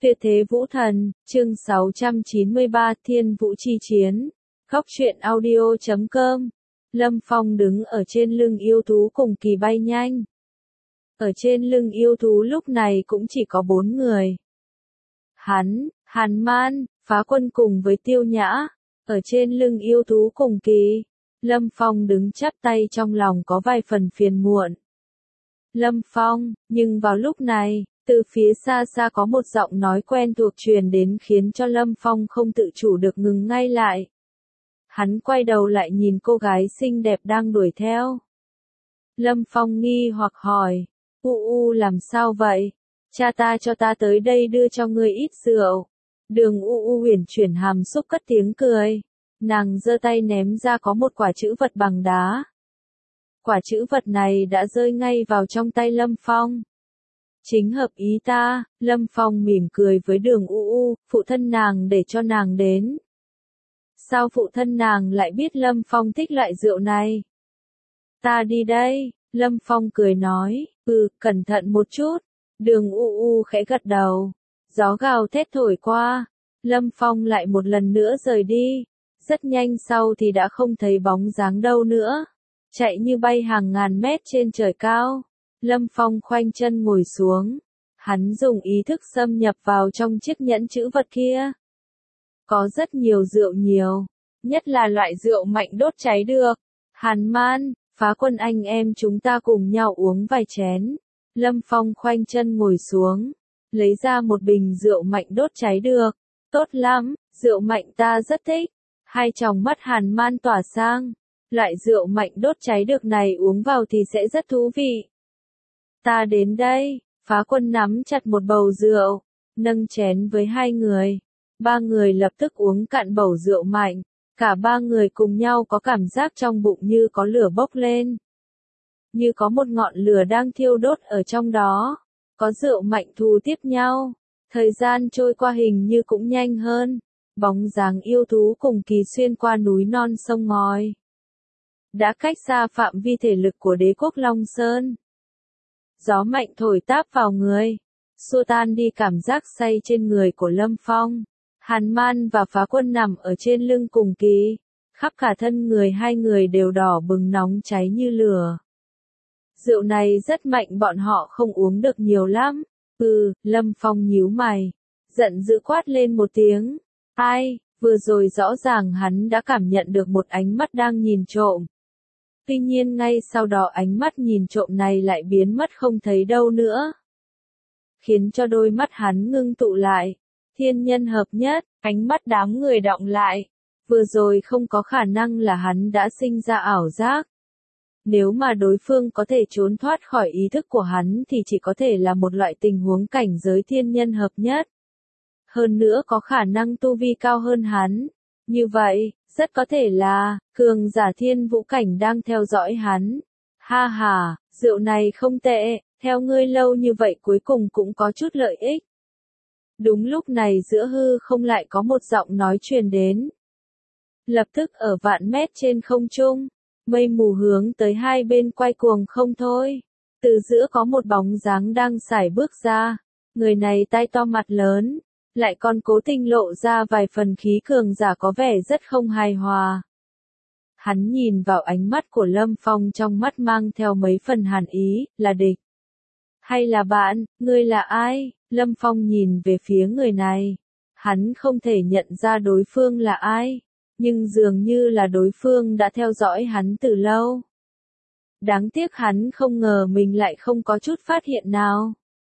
Tuyệt thế vũ thần, chương 693 Thiên Vũ Chi Chiến. Góc truyện audio.com. Lâm Phong đứng ở trên lưng yêu thú cùng kỳ bay nhanh. Ở trên lưng yêu thú lúc này cũng chỉ có 4 người. Hắn, Hàn Man, Phá Quân cùng với Tiêu Nhã. Ở trên lưng yêu thú cùng kỳ. Lâm Phong đứng chắp tay trong lòng có vài phần phiền muộn. Lâm Phong, nhưng vào lúc này, từ phía xa xa có một giọng nói quen thuộc truyền đến khiến cho Lâm Phong không tự chủ được ngừng ngay lại. Hắn quay đầu lại nhìn cô gái xinh đẹp đang đuổi theo. Lâm Phong nghi hoặc hỏi, làm sao vậy? Cha ta cho ta tới đây đưa cho ngươi ít rượu. Đường Uyển chuyển hàm xúc cất tiếng cười. Nàng giơ tay ném ra có một quả trữ vật bằng đá. Quả trữ vật này đã rơi ngay vào trong tay Lâm Phong. Chính hợp ý ta, Lâm Phong mỉm cười với Đường phụ thân nàng để cho nàng đến. Sao phụ thân nàng lại biết Lâm Phong thích loại rượu này? Ta đi đây, Lâm Phong cười nói, cẩn thận một chút. Đường khẽ gật đầu. Gió gào thét thổi qua, Lâm Phong lại một lần nữa rời đi. Rất nhanh sau thì đã không thấy bóng dáng đâu nữa. Chạy như bay hàng ngàn mét trên trời cao. Lâm Phong khoanh chân ngồi xuống. Hắn dùng ý thức xâm nhập vào trong chiếc nhẫn trữ vật kia. Có rất nhiều rượu nhiều. Nhất là loại rượu mạnh đốt cháy được. Hàn Man, Phá Quân anh em chúng ta cùng nhau uống vài chén. Lâm Phong khoanh chân ngồi xuống. Lấy ra một bình rượu mạnh đốt cháy được. Tốt lắm, rượu mạnh ta rất thích. Hai tròng mắt Hàn Man tỏa sang. Loại rượu mạnh đốt cháy được này uống vào thì sẽ rất thú vị. Ta đến đây, Phá Quân nắm chặt một bầu rượu, nâng chén với 2 người. 3 người lập tức uống cạn bầu rượu mạnh. Cả 3 người cùng nhau có cảm giác trong bụng như có lửa bốc lên. Như có một ngọn lửa đang thiêu đốt ở trong đó. Có rượu mạnh thù tiếp nhau. Thời gian trôi qua hình như cũng nhanh hơn. Bóng dáng yêu thú cùng kỳ xuyên qua núi non sông ngòi. Đã cách xa phạm vi thể lực của đế quốc Long Sơn. Gió mạnh thổi táp vào người, xua tan đi cảm giác say trên người của Lâm Phong. Hàn Man và Phá Quân nằm ở trên lưng cùng kỳ, khắp cả thân người 2 người đều đỏ bừng nóng cháy như lửa. Rượu này rất mạnh, bọn họ không uống được nhiều lắm. Lâm Phong nhíu mày, giận dữ quát lên một tiếng. Ai, vừa rồi rõ ràng hắn đã cảm nhận được một ánh mắt đang nhìn trộm. Tuy nhiên ngay sau đó ánh mắt nhìn trộm này lại biến mất không thấy đâu nữa. Khiến cho đôi mắt hắn ngưng tụ lại. Thiên nhân hợp nhất, ánh mắt đám người đọng lại. Vừa rồi không có khả năng là hắn đã sinh ra ảo giác. Nếu mà đối phương có thể trốn thoát khỏi ý thức của hắn thì chỉ có thể là một loại tình huống cảnh giới thiên nhân hợp nhất. Hơn nữa có khả năng tu vi cao hơn hắn. Như vậy, rất có thể là, cường giả thiên vũ cảnh đang theo dõi hắn. Ha ha, rượu này không tệ, theo ngươi lâu như vậy cuối cùng cũng có chút lợi ích. Đúng lúc này giữa hư không lại có một giọng nói truyền đến. Lập tức ở vạn mét trên không trung, mây mù hướng tới hai bên quay cuồng không thôi. Từ giữa có một bóng dáng đang sải bước ra. Người này tai to mặt lớn. Lại còn cố tình lộ ra vài phần khí cường giả có vẻ rất không hài hòa. Hắn nhìn vào ánh mắt của Lâm Phong trong mắt mang theo mấy phần hàn ý, là địch. Hay là bạn, ngươi là ai? Lâm Phong nhìn về phía người này. Hắn không thể nhận ra đối phương là ai, nhưng dường như là đối phương đã theo dõi hắn từ lâu. Đáng tiếc hắn không ngờ mình lại không có chút phát hiện nào.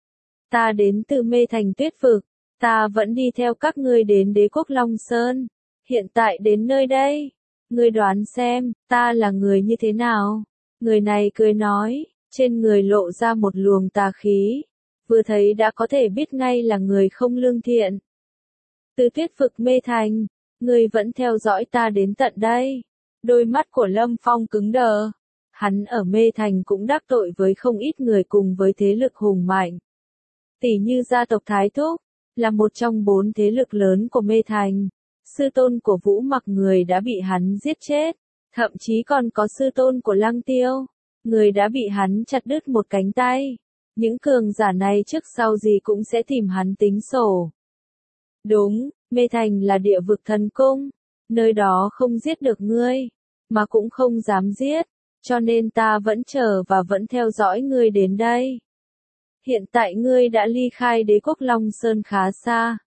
Ta đến từ Mê Thành Tuyết Vực. Ta vẫn đi theo các ngươi đến đế quốc Long Sơn. Hiện tại đến nơi đây. Ngươi đoán xem, ta là người như thế nào? Người này cười nói, trên người lộ ra một luồng tà khí. Vừa thấy đã có thể biết ngay là người không lương thiện. Từ Tuyết Vực Mê Thành, ngươi vẫn theo dõi ta đến tận đây. Đôi mắt của Lâm Phong cứng đờ. Hắn ở Mê Thành cũng đắc tội với không ít người cùng với thế lực hùng mạnh. Tỷ như gia tộc Thái Thúc. Là một trong 4 thế lực lớn của Mê Thành. Sư tôn của Vũ Mặc người đã bị hắn giết chết. Thậm chí còn có sư tôn của Lăng Tiêu. Người đã bị hắn chặt đứt một cánh tay. Những cường giả này trước sau gì cũng sẽ tìm hắn tính sổ. Đúng, Mê Thành là địa vực thần cung, nơi đó không giết được ngươi, mà cũng không dám giết, cho nên ta vẫn chờ và vẫn theo dõi ngươi đến đây. Hiện tại ngươi đã ly khai đế quốc Long Sơn khá xa.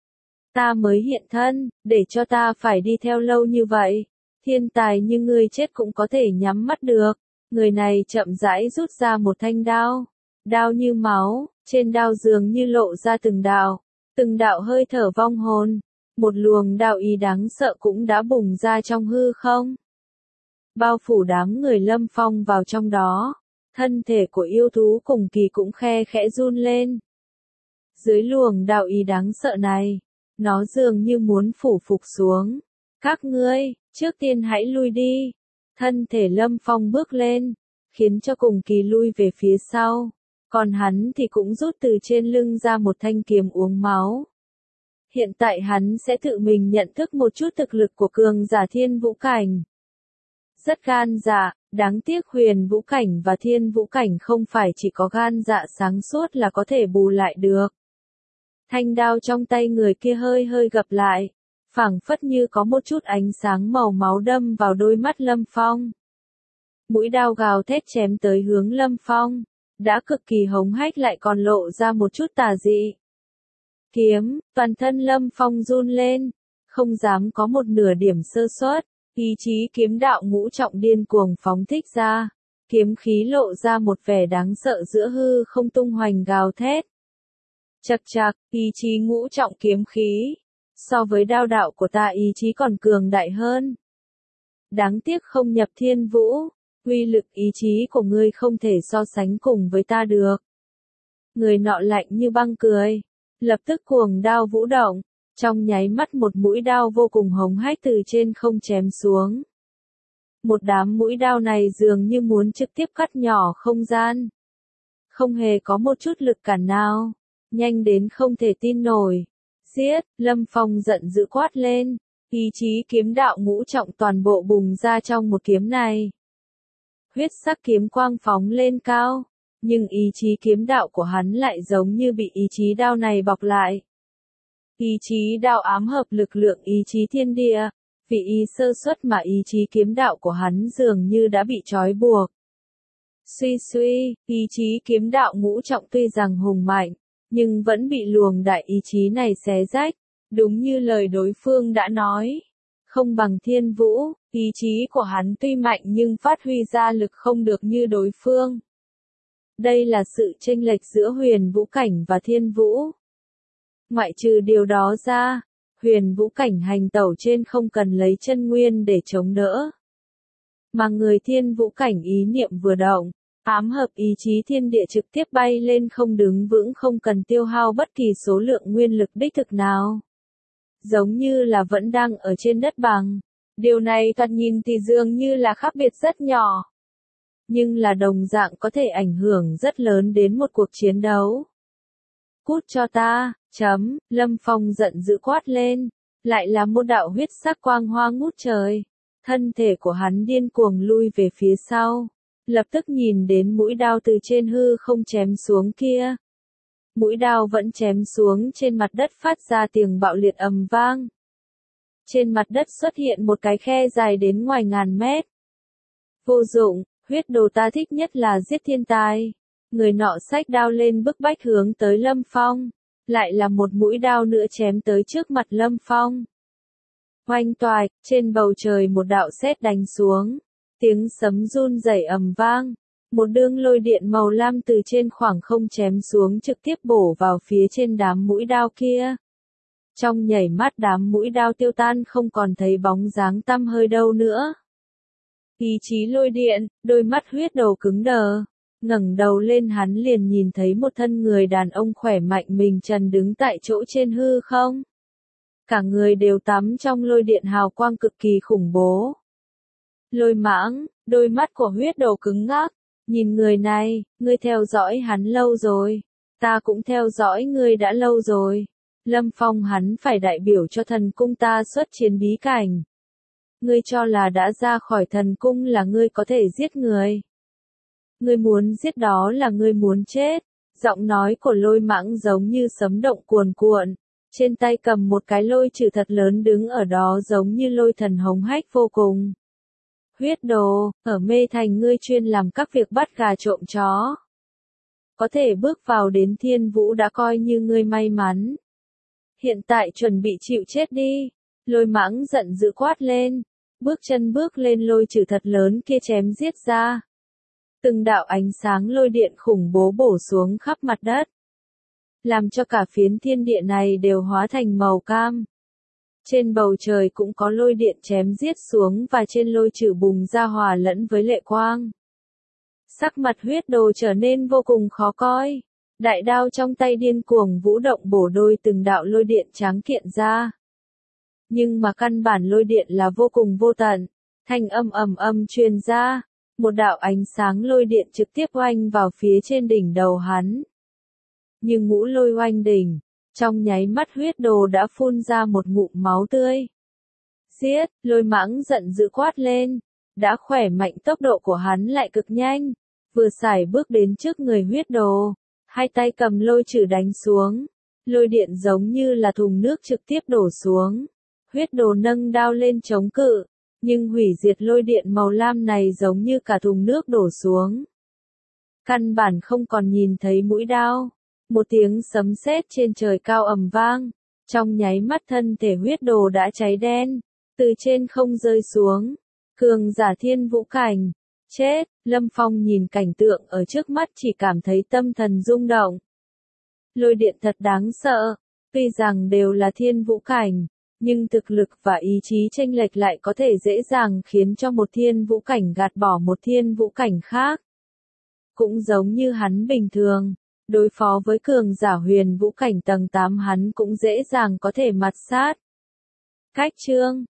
Ta mới hiện thân, để cho ta phải đi theo lâu như vậy. Thiên tài như ngươi chết cũng có thể nhắm mắt được. Người này chậm rãi rút ra một thanh đao. Đao như máu, trên đao dường như lộ ra từng đạo hơi thở vong hồn. Một luồng đạo ý đáng sợ cũng đã bùng ra trong hư không. Bao phủ đám người Lâm Phong vào trong đó. Thân thể của yêu thú cùng kỳ cũng khe khẽ run lên. Dưới luồng đạo ý đáng sợ này, nó dường như muốn phủ phục xuống. Các ngươi, trước tiên hãy lui đi. Thân thể Lâm Phong bước lên, khiến cho cùng kỳ lui về phía sau. Còn hắn thì cũng rút từ trên lưng ra một thanh kiếm uống máu. Hiện tại hắn sẽ tự mình nhận thức một chút thực lực của cường giả thiên vũ cảnh. Rất gan dạ, đáng tiếc huyền vũ cảnh và thiên vũ cảnh không phải chỉ có gan dạ sáng suốt là có thể bù lại được. Thanh đao trong tay người kia hơi hơi gập lại, phảng phất như có một chút ánh sáng màu máu đâm vào đôi mắt Lâm Phong. Mũi đao gào thét chém tới hướng Lâm Phong, đã cực kỳ hống hách lại còn lộ ra một chút tà dị. Kiếm, toàn thân Lâm Phong run lên, không dám có một nửa điểm sơ suất, ý chí kiếm đạo ngũ trọng điên cuồng phóng thích ra, kiếm khí lộ ra một vẻ đáng sợ giữa hư không tung hoành gào thét. Chậc chậc, ý chí ngũ trọng kiếm khí, so với đao đạo của ta ý chí còn cường đại hơn. Đáng tiếc không nhập thiên vũ, uy lực ý chí của ngươi không thể so sánh cùng với ta được. Người nọ lạnh như băng cười, lập tức cuồng đao vũ động, trong nháy mắt một mũi đao vô cùng hống hách từ trên không chém xuống. Một đám mũi đao này dường như muốn trực tiếp cắt nhỏ không gian. Không hề có một chút lực cản nào, nhanh đến không thể tin nổi. Giết, Lâm Phong giận dữ quát lên, ý chí kiếm đạo ngũ trọng toàn bộ bùng ra trong một kiếm này. Huyết sắc kiếm quang phóng lên cao, nhưng ý chí kiếm đạo của hắn lại giống như bị ý chí đao này bọc lại. Ý chí đao ám hợp lực lượng ý chí thiên địa, vì ý sơ suất mà ý chí kiếm đạo của hắn dường như đã bị trói buộc. Suy suy, ý chí kiếm đạo ngũ trọng tuy rằng hùng mạnh, nhưng vẫn bị luồng đại ý chí này xé rách, đúng như lời đối phương đã nói. Không bằng thiên vũ, ý chí của hắn tuy mạnh nhưng phát huy ra lực không được như đối phương. Đây là sự chênh lệch giữa huyền vũ cảnh và thiên vũ. Ngoại trừ điều đó ra, huyền vũ cảnh hành tẩu trên không cần lấy chân nguyên để chống đỡ. Mà người thiên vũ cảnh ý niệm vừa động, ám hợp ý chí thiên địa trực tiếp bay lên không đứng vững không cần tiêu hao bất kỳ số lượng nguyên lực đích thực nào. Giống như là vẫn đang ở trên đất bằng. Điều này thoạt nhìn thì dường như là khác biệt rất nhỏ. Nhưng là đồng dạng có thể ảnh hưởng rất lớn đến một cuộc chiến đấu. Cút cho ta, Lâm Phong giận dữ quát lên, lại là một đạo huyết sắc quang hoa ngút trời. Thân thể của hắn điên cuồng lui về phía sau, lập tức nhìn đến mũi đao từ trên hư không chém xuống kia. Mũi đao vẫn chém xuống trên mặt đất phát ra tiếng bạo liệt ầm vang. Trên mặt đất xuất hiện một cái khe dài đến ngoài ngàn mét. Vô dụng, huyết đồ ta thích nhất là giết thiên tài. Người nọ xách đao lên bức bách hướng tới Lâm Phong. Lại là một mũi đao nữa chém tới trước mặt Lâm Phong. Oanh toài, trên bầu trời một đạo sét đánh xuống. Tiếng sấm run rẩy ầm vang. Một đường lôi điện màu lam từ trên khoảng không chém xuống trực tiếp bổ vào phía trên đám mũi đao kia. Trong nhảy mắt đám mũi đao tiêu tan không còn thấy bóng dáng tăm hơi đâu nữa. Ý chí lôi điện, đôi mắt huyết đầu cứng đờ. Ngẩng đầu lên hắn liền nhìn thấy một thân người đàn ông khỏe mạnh mình trần đứng tại chỗ trên hư không. Cả người đều tắm trong lôi điện hào quang cực kỳ khủng bố. Lôi mãng, đôi mắt của huyết đầu cứng ngắc. Nhìn người này, ngươi theo dõi hắn lâu rồi. Ta cũng theo dõi ngươi đã lâu rồi. Lâm Phong hắn phải đại biểu cho thần cung ta xuất chiến bí cảnh. Ngươi cho là đã ra khỏi thần cung là ngươi có thể giết người. Ngươi muốn giết đó là ngươi muốn chết. Giọng nói của Lôi Mãng giống như sấm động cuồn cuộn, trên tay cầm một cái lôi trừ thật lớn đứng ở đó giống như lôi thần hống hách vô cùng. Huyết đồ, ở Mê Thành ngươi chuyên làm các việc bắt gà trộm chó. Có thể bước vào đến Thiên Vũ đã coi như ngươi may mắn. Hiện tại chuẩn bị chịu chết đi. Lôi Mãng giận dữ quát lên, bước chân bước lên lôi trừ thật lớn kia chém giết ra. Từng đạo ánh sáng lôi điện khủng bố bổ xuống khắp mặt đất, làm cho cả phiến thiên địa này đều hóa thành màu cam. Trên bầu trời cũng có lôi điện chém giết xuống và trên lôi trừ bùng ra hòa lẫn với lệ quang. Sắc mặt huyết đồ trở nên vô cùng khó coi. Đại đao trong tay điên cuồng vũ động bổ đôi từng đạo lôi điện tráng kiện ra. Nhưng mà căn bản lôi điện là vô cùng vô tận. Thanh âm ầm ầm truyền ra. Một đạo ánh sáng lôi điện trực tiếp oanh vào phía trên đỉnh đầu hắn. Nhưng ngũ lôi oanh đỉnh, trong nháy mắt huyết đồ đã phun ra một ngụm máu tươi. Giết, Lôi Mãng giận dữ quát lên. Đã khỏe mạnh tốc độ của hắn lại cực nhanh. Vừa sải bước đến trước người huyết đồ. Hai tay cầm lôi trừ đánh xuống. Lôi điện giống như là thùng nước trực tiếp đổ xuống. Huyết đồ nâng đao lên chống cự. Nhưng hủy diệt lôi điện màu lam này giống như cả thùng nước đổ xuống. Căn bản không còn nhìn thấy mũi đao. Một tiếng sấm sét trên trời cao ầm vang. Trong nháy mắt thân thể huyết đồ đã cháy đen. Từ trên không rơi xuống. Cường giả Thiên Vũ cảnh. Chết, Lâm Phong nhìn cảnh tượng ở trước mắt chỉ cảm thấy tâm thần rung động. Lôi điện thật đáng sợ. Tuy rằng đều là Thiên Vũ cảnh. Nhưng thực lực và ý chí chênh lệch lại có thể dễ dàng khiến cho một Thiên Vũ cảnh gạt bỏ một Thiên Vũ cảnh khác. Cũng giống như hắn bình thường, đối phó với cường giả Huyền Vũ cảnh tầng 8 hắn cũng dễ dàng có thể mặt sát. Cách chương